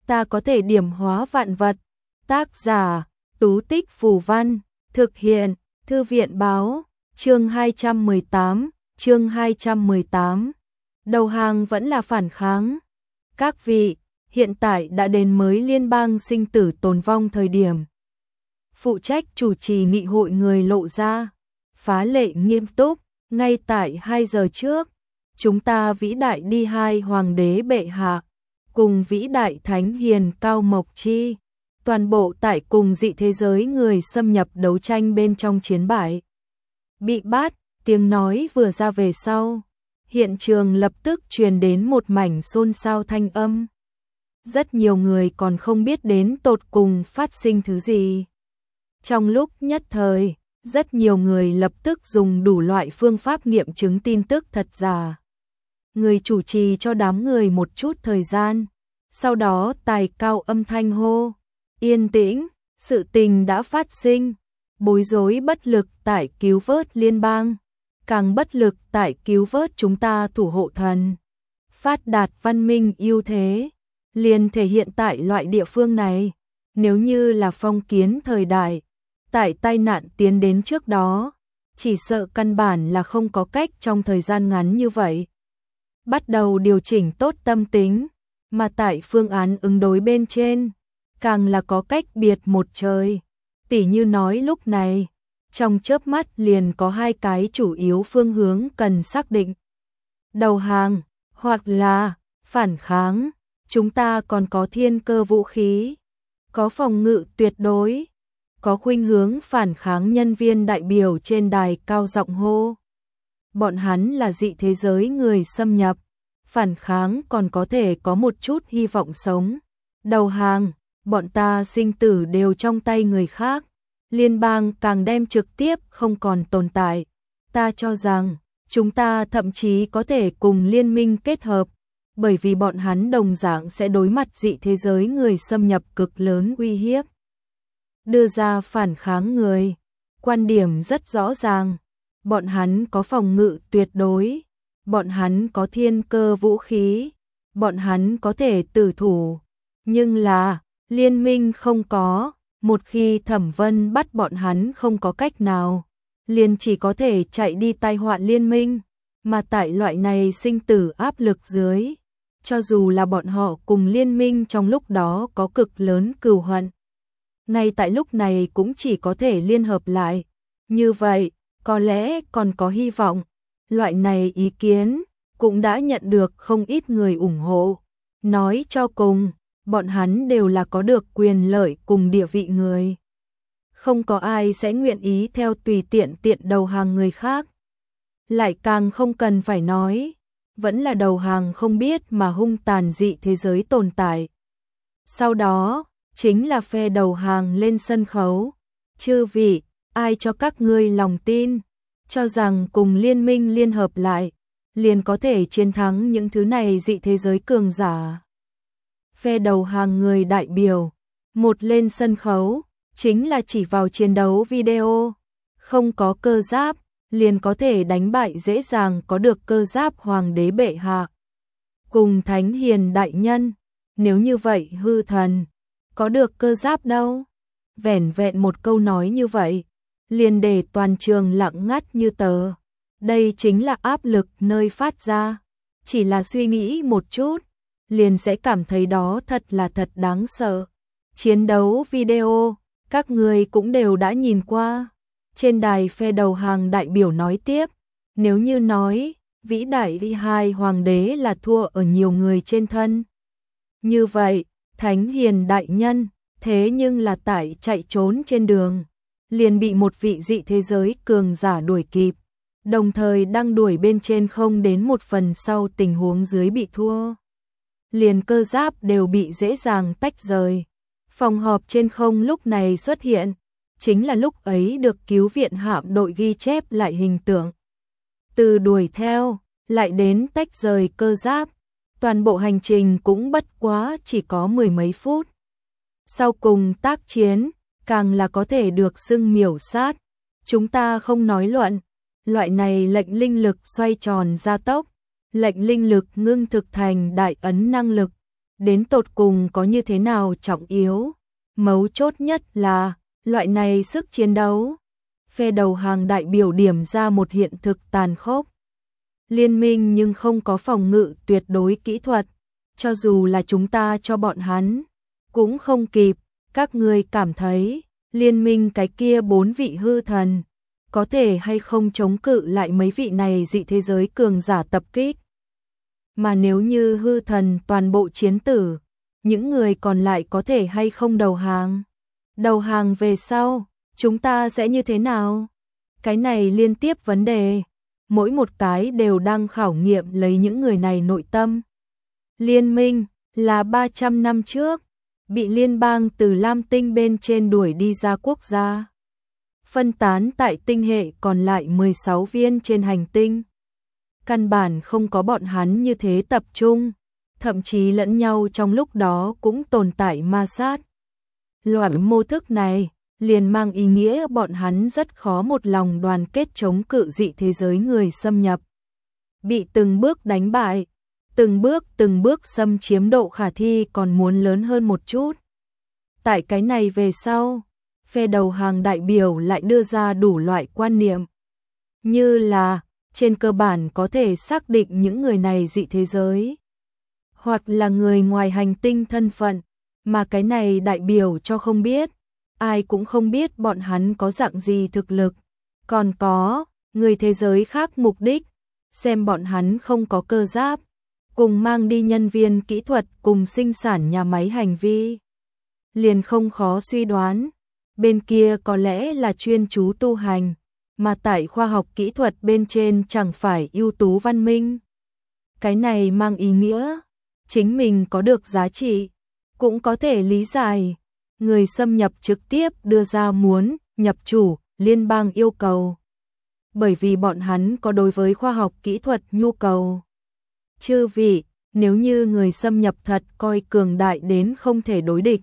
ta có thể điểm hóa vạn vật. Tác giả, Tú Tích Phù Văn, thực hiện, Thư viện báo, chương 218. Đầu hàng vẫn là phản kháng. Các vị, hiện tại đã đến mới liên bang sinh tử tồn vong thời điểm. Phụ trách chủ trì nghị hội người lộ ra, phá lệ nghiêm túc, ngay tại 2 giờ trước, chúng ta vĩ đại đi hai hoàng đế bệ hạ, cùng vĩ đại thánh hiền Cao Mộc Chi, toàn bộ tại cùng dị thế giới người xâm nhập đấu tranh bên trong chiến bại. Bị bắt, tiếng nói vừa ra về sau, hiện trường lập tức truyền đến một mảnh xôn xao thanh âm. Rất nhiều người còn không biết đến tột cùng phát sinh thứ gì. Trong lúc nhất thời, rất nhiều người lập tức dùng đủ loại phương pháp nghiệm chứng tin tức thật giả. Người chủ trì cho đám người một chút thời gian, sau đó tài cao âm thanh hô, yên tĩnh, sự tình đã phát sinh, bối rối bất lực tại cứu vớt liên bang, càng bất lực tại cứu vớt chúng ta thủ hộ thần. Phát đạt văn minh ưu thế, liền thể hiện tại loại địa phương này, nếu như là phong kiến thời đại, tại tai nạn tiến đến trước đó, chỉ sợ căn bản là không có cách trong thời gian ngắn như vậy. Bắt đầu điều chỉnh tốt tâm tính, mà tại phương án ứng đối bên trên, càng là có cách biệt một trời. Tỉ như nói lúc này, trong chớp mắt liền có hai cái chủ yếu phương hướng cần xác định. Đầu hàng, hoặc là phản kháng, chúng ta còn có thiên cơ vũ khí, có phòng ngự tuyệt đối, có khuynh hướng phản kháng nhân viên đại biểu trên đài cao giọng hô. Bọn hắn là dị thế giới người xâm nhập, phản kháng còn có thể có một chút hy vọng sống. Đầu hàng, bọn ta sinh tử đều trong tay người khác, liên bang càng đem trực tiếp không còn tồn tại. Ta cho rằng, chúng ta thậm chí có thể cùng liên minh kết hợp, bởi vì bọn hắn đồng dạng sẽ đối mặt dị thế giới người xâm nhập cực lớn uy hiếp. Đưa ra phản kháng người, quan điểm rất rõ ràng, bọn hắn có phòng ngự tuyệt đối, bọn hắn có thiên cơ vũ khí, bọn hắn có thể tử thủ, nhưng là, liên minh không có, một khi Thẩm Vân bắt bọn hắn không có cách nào, liền chỉ có thể chạy đi tai họa liên minh, mà tại loại này sinh tử áp lực dưới, cho dù là bọn họ cùng liên minh trong lúc đó có cực lớn cừu hận, ngay tại lúc này cũng chỉ có thể liên hợp lại. Như vậy, có lẽ còn có hy vọng. Loại này ý kiến cũng đã nhận được không ít người ủng hộ. Nói cho cùng, bọn hắn đều là có được quyền lợi cùng địa vị người. Không có ai sẽ nguyện ý theo tùy tiện đầu hàng người khác. Lại càng không cần phải nói, vẫn là đầu hàng không biết mà hung tàn dị thế giới tồn tại. Sau đó, chính là phe đầu hàng lên sân khấu. Chư vị, ai cho các ngươi lòng tin, cho rằng cùng liên minh liên hợp lại, liền có thể chiến thắng những thứ này dị thế giới cường giả. Phe đầu hàng người đại biểu, một lên sân khấu, chính là chỉ vào chiến đấu video, không có cơ giáp, liền có thể đánh bại dễ dàng có được cơ giáp hoàng đế bệ hạ. Cùng thánh hiền đại nhân, nếu như vậy hư thần, có được cơ giáp đâu. Vẻn vẹn một câu nói như vậy, liền để toàn trường lặng ngắt như tờ. Đây chính là áp lực nơi phát ra. Chỉ là suy nghĩ một chút, liền sẽ cảm thấy đó thật là thật đáng sợ. Chiến đấu video, các người cũng đều đã nhìn qua. Trên đài phe đầu hàng đại biểu nói tiếp, nếu như nói, vĩ đại đi hai hoàng đế là thua ở nhiều người trên thân. Như vậy, thánh hiền đại nhân, thế nhưng là tại chạy trốn trên đường, liền bị một vị dị thế giới cường giả đuổi kịp, đồng thời đang đuổi bên trên không đến một phần sau tình huống dưới bị thua. Liền cơ giáp đều bị dễ dàng tách rời. Phòng họp trên không lúc này xuất hiện, chính là lúc ấy được cứu viện hạm đội ghi chép lại hình tượng. Từ đuổi theo, lại đến tách rời cơ giáp, toàn bộ hành trình cũng bất quá chỉ có 10 mấy phút. Sau cùng tác chiến, càng là có thể được xưng miểu sát. Chúng ta không nói luận, loại này lệnh linh lực xoay tròn gia tốc, lệnh linh lực ngưng thực thành đại ấn năng lực, đến tột cùng có như thế nào trọng yếu. Mấu chốt nhất là, loại này sức chiến đấu. Phe đầu hàng đại biểu điểm ra một hiện thực tàn khốc. Liên minh nhưng không có phòng ngự tuyệt đối kỹ thuật, cho dù là chúng ta cho bọn hắn, cũng không kịp. Các ngươi cảm thấy, liên minh cái kia 4 vị hư thần, có thể hay không chống cự lại mấy vị này dị thế giới cường giả tập kích? Mà nếu như hư thần toàn bộ chiến tử, những người còn lại có thể hay không đầu hàng? Đầu hàng về sau, chúng ta sẽ như thế nào? Cái này liên tiếp vấn đề, mỗi một cái đều đang khảo nghiệm lấy những người này nội tâm. Liên minh là 300 năm trước, bị liên bang từ Lam Tinh bên trên đuổi đi ra quốc gia, phân tán tại tinh hệ còn lại 16 viên trên hành tinh. Căn bản không có bọn hắn như thế tập trung, thậm chí lẫn nhau trong lúc đó cũng tồn tại ma sát. Loại mô thức này liền mang ý nghĩa bọn hắn rất khó một lòng đoàn kết chống cự dị thế giới người xâm nhập. Bị từng bước đánh bại, từng bước xâm chiếm độ khả thi còn muốn lớn hơn một chút. Tại cái này về sau, phe đầu hàng đại biểu lại đưa ra đủ loại quan niệm. Như là, trên cơ bản có thể xác định những người này dị thế giới, hoặc là người ngoài hành tinh thân phận, mà cái này đại biểu cho không biết. Ai cũng không biết bọn hắn có dạng gì thực lực. Còn có, người thế giới khác mục đích, xem bọn hắn không có cơ giáp, cùng mang đi nhân viên kỹ thuật cùng sinh sản nhà máy hành vi. Liền không khó suy đoán, bên kia có lẽ là chuyên chú tu hành, mà tại khoa học kỹ thuật bên trên chẳng phải ưu tú văn minh. Cái này mang ý nghĩa, chính mình có được giá trị, cũng có thể lý giải. Người xâm nhập trực tiếp đưa ra muốn nhập chủ liên bang yêu cầu, bởi vì bọn hắn có đối với khoa học kỹ thuật nhu cầu. Chư vị, nếu như người xâm nhập thật coi cường đại đến không thể đối địch,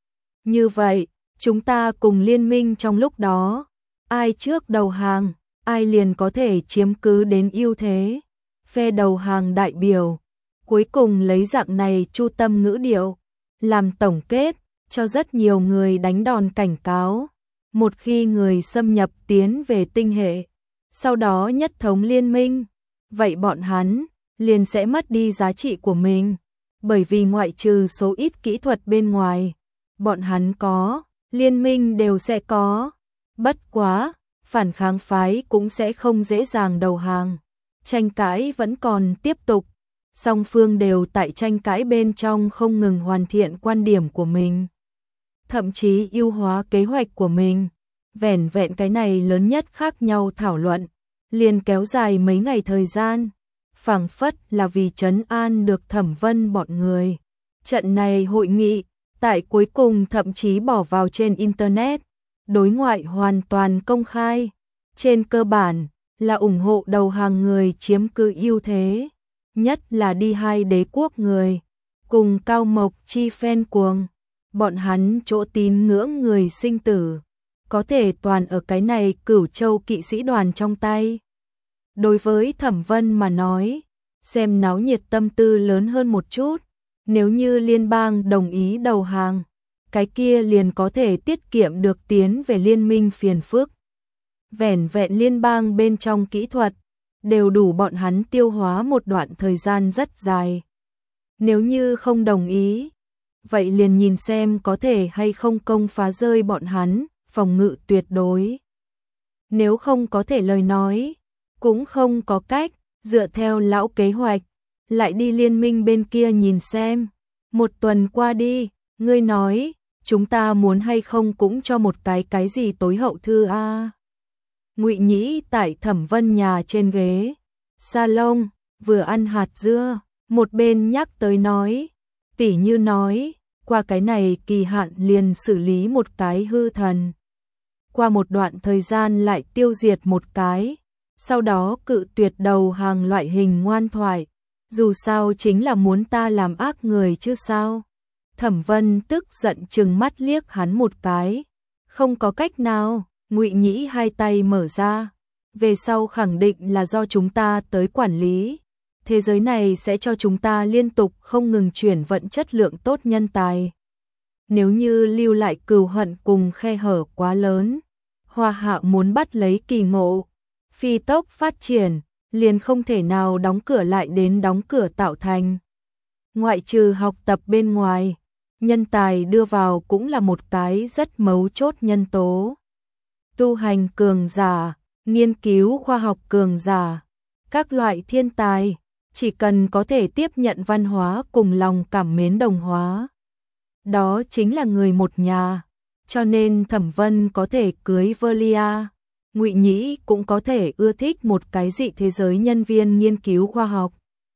như vậy, chúng ta cùng liên minh trong lúc đó, ai trước đầu hàng, ai liền có thể chiếm cứ đến ưu thế. Phe đầu hàng đại biểu, cuối cùng lấy dạng này chu tâm ngữ điệu, làm tổng kết, cho rất nhiều người đánh đòn cảnh cáo. Một khi người xâm nhập tiến về tinh hệ, sau đó nhất thống liên minh, vậy bọn hắn liền sẽ mất đi giá trị của mình, bởi vì ngoại trừ số ít kỹ thuật bên ngoài, bọn hắn có, liên minh đều sẽ có. Bất quá, phản kháng phái cũng sẽ không dễ dàng đầu hàng. Tranh cãi vẫn còn tiếp tục, song phương đều tại tranh cãi bên trong không ngừng hoàn thiện quan điểm của mình, thậm chí ưu hóa kế hoạch của mình. Vẻn vẹn cái này lớn nhất khác nhau thảo luận, liền kéo dài mấy ngày thời gian, phảng phất là vì trấn an được Thẩm Vân bọn người. Trận này hội nghị, tại cuối cùng thậm chí bỏ vào trên Internet, đối ngoại hoàn toàn công khai, trên cơ bản là ủng hộ đầu hàng người chiếm cứ ưu thế, nhất là đi hai đế quốc người, cùng Cao Mộc Chi phen cuồng, bọn hắn chỗ tín ngưỡng người sinh tử, có thể toàn ở cái này Cửu Châu kỵ sĩ đoàn trong tay. Đối với Thẩm Vân mà nói, xem náo nhiệt tâm tư lớn hơn một chút, nếu như liên bang đồng ý đầu hàng, cái kia liền có thể tiết kiệm được tiến về liên minh phiền phức. Vẻn vẹn liên bang bên trong kỹ thuật, đều đủ bọn hắn tiêu hóa một đoạn thời gian rất dài. Nếu như không đồng ý, vậy liền nhìn xem có thể hay không công phá rơi bọn hắn, phòng ngự tuyệt đối. Nếu không có thể lời nói, cũng không có cách, dựa theo lão kế hoạch, lại đi liên minh bên kia nhìn xem. Một tuần qua đi, ngươi nói, chúng ta muốn hay không cũng cho một cái gì tối hậu thư a? Ngụy Nhĩ tại Thẩm Vân nhà trên ghế salon, vừa ăn hạt dưa, một bên nhắc tới nói, tỉ như nói, qua cái này kỳ hạn liền xử lý một cái hư thần. Qua một đoạn thời gian lại tiêu diệt một cái, sau đó cự tuyệt đầu hàng loại hình ngoan thoại, dù sao chính là muốn ta làm ác người chứ sao. Thẩm Vân tức giận trừng mắt liếc hắn một cái, không có cách nào. Ngụy Nhĩ hai tay mở ra, về sau khẳng định là do chúng ta tới quản lý, Thế giới này sẽ cho chúng ta liên tục không ngừng chuyển vận chất lượng tốt nhân tài. Nếu như lưu lại cừu hận cùng khe hở quá lớn, Hoa Hạ muốn bắt lấy kỳ ngộ, phi tốc phát triển, liền không thể nào đóng cửa lại đến đóng cửa tạo thành. Ngoại trừ học tập bên ngoài, nhân tài đưa vào cũng là một cái rất mấu chốt nhân tố. Tu hành cường giả, nghiên cứu khoa học cường giả, các loại thiên tài, chỉ cần có thể tiếp nhận văn hóa cùng lòng cảm mến đồng hóa. Đó chính là người một nhà, cho nên Thẩm Vân có thể cưới Velia, Ngụy Nhĩ cũng có thể ưa thích một cái dị thế giới nhân viên nghiên cứu khoa học.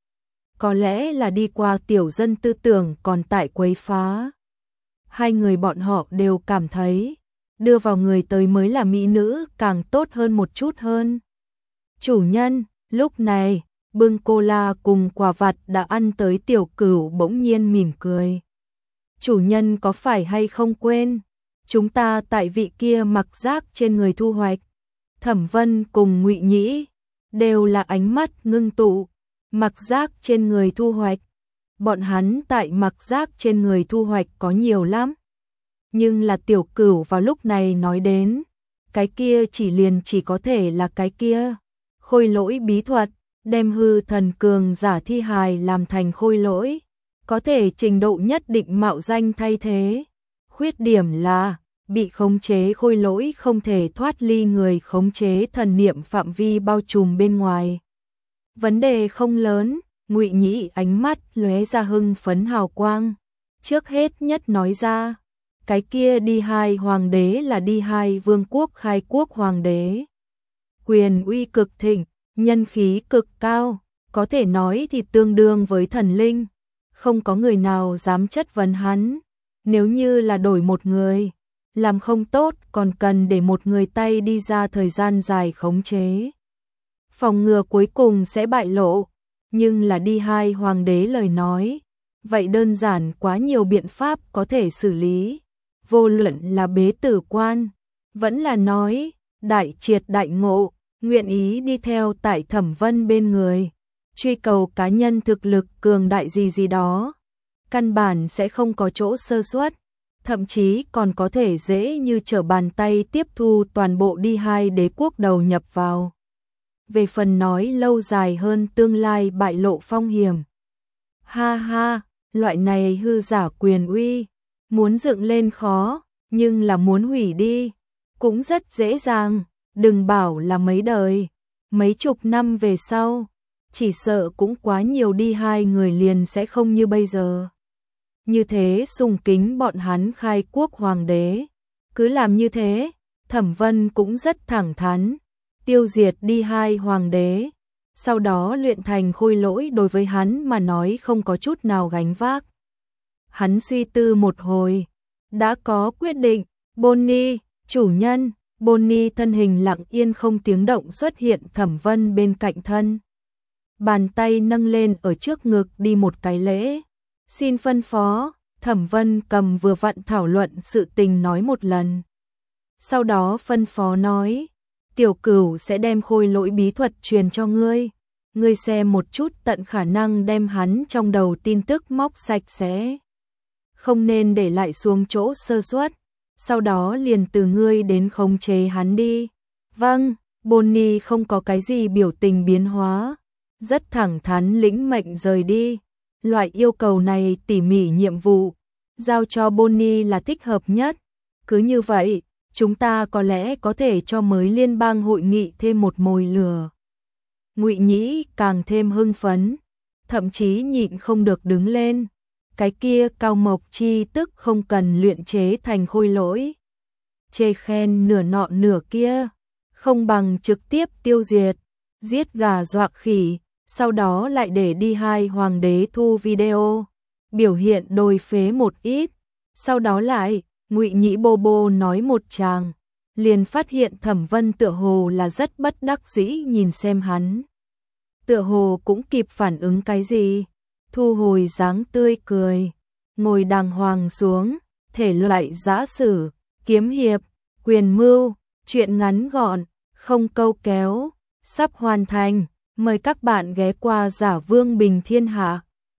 Có lẽ là đi qua tiểu dân tư tưởng còn tại quấy phá. Hai người bọn họ đều cảm thấy, đưa vào người tới mới là mỹ nữ càng tốt hơn một chút hơn. Chủ nhân, lúc này, bưng cola cùng quà vặt đã ăn tới Tiểu Cửu bỗng nhiên mỉm cười. Chủ nhân có phải hay không quên, chúng ta tại vị kia mặc giác trên người thu hoạch. Thẩm Vân cùng Ngụy Nhĩ đều là ánh mắt ngưng tụ, mặc giác trên người thu hoạch. Bọn hắn tại mặc giác trên người thu hoạch có nhiều lắm. Nhưng là Tiểu Cửu vào lúc này nói đến, cái kia chỉ có thể là cái kia. Khôi lỗi bí thuật, đem hư thần cường giả thi hài làm thành khôi lỗi, có thể trình độ nhất định mạo danh thay thế. Khuyết điểm là, bị khống chế khôi lỗi không thể thoát ly người khống chế thần niệm phạm vi bao trùm bên ngoài. Vấn đề không lớn, Ngụy Nhĩ ánh mắt lóe ra hưng phấn hào quang. Trước hết nhất nói ra, cái kia đi hai hoàng đế là đi hai vương quốc khai quốc hoàng đế. Quyền uy cực thịnh, nhân khí cực cao, có thể nói thì tương đương với thần linh. Không có người nào dám chất vấn hắn. Nếu như là đổi một người, làm không tốt còn cần để một người tay đi ra thời gian dài khống chế. Phòng ngừa cuối cùng sẽ bại lộ, nhưng là đi hai hoàng đế lời nói, vậy đơn giản quá nhiều biện pháp có thể xử lý. Vô luận là bế tử quan, vẫn là nói, đại triệt đại ngộ, nguyện ý đi theo tại Thẩm Vân bên người, truy cầu cá nhân thực lực cường đại gì đó, căn bản sẽ không có chỗ sơ suất, thậm chí còn có thể dễ như trở bàn tay tiếp thu toàn bộ đi hai đế quốc đầu nhập vào. Về phần nói lâu dài hơn tương lai bại lộ phong hiểm. Ha ha, loại này hư giả quyền uy, muốn dựng lên khó, nhưng là muốn hủy đi, cũng rất dễ dàng, đừng bảo là mấy đời, mấy chục năm về sau, chỉ sợ cũng quá nhiều đi hai người liền sẽ không như bây giờ. Như thế sùng kính bọn hắn khai quốc hoàng đế, cứ làm như thế, Thẩm Vân cũng rất thẳng thắn, tiêu diệt đi hai hoàng đế, sau đó luyện thành khôi lỗi đối với hắn mà nói không có chút nào gánh vác. Hắn suy tư một hồi, đã có quyết định. Bonnie, chủ nhân. Bonnie thân hình lặng yên không tiếng động xuất hiện Thẩm Vân bên cạnh thân. Bàn tay nâng lên ở trước ngực đi một cái lễ. Xin phân phó. Thẩm Vân cầm vừa vặn thảo luận sự tình nói một lần. Sau đó phân phó nói, Tiểu Cửu sẽ đem khôi lỗi bí thuật truyền cho ngươi. Ngươi xem một chút, tận khả năng đem hắn trong đầu tin tức móc sạch sẽ. Không nên để lại xuống chỗ sơ suất. Sau đó liền từ ngươi đến khống chế hắn đi. Vâng. Bonnie không có cái gì biểu tình biến hóa, rất thẳng thắn lĩnh mệnh rời đi. Loại yêu cầu này tỉ mỉ nhiệm vụ, giao cho Bonnie là thích hợp nhất. Cứ như vậy, chúng ta có lẽ có thể cho mới liên bang hội nghị thêm một mồi lửa. Ngụy Nhĩ càng thêm hưng phấn, thậm chí nhịn không được đứng lên. Cái kia Cao Mộc Chi tức không cần luyện chế thành khôi lỗi. Chê khen nửa nọ nửa kia, không bằng trực tiếp tiêu diệt, giết gà dọa khỉ, sau đó lại để đi hai hoàng đế thu video, biểu hiện đồi phế một ít, sau đó lại, Ngụy Nhĩ bô bô nói một tràng, liền phát hiện Thẩm Vân tựa hồ là rất bất đắc dĩ nhìn xem hắn. Tựa hồ cũng kịp phản ứng cái gì, thu hồi dáng tươi cười, ngồi đàng hoàng xuống, thể loại giã sử, kiếm hiệp, quyền mưu, chuyện ngắn gọn, không câu kéo, sắp hoàn thành, Mời các bạn ghé qua Giả Vương Bình Thiên Hạ.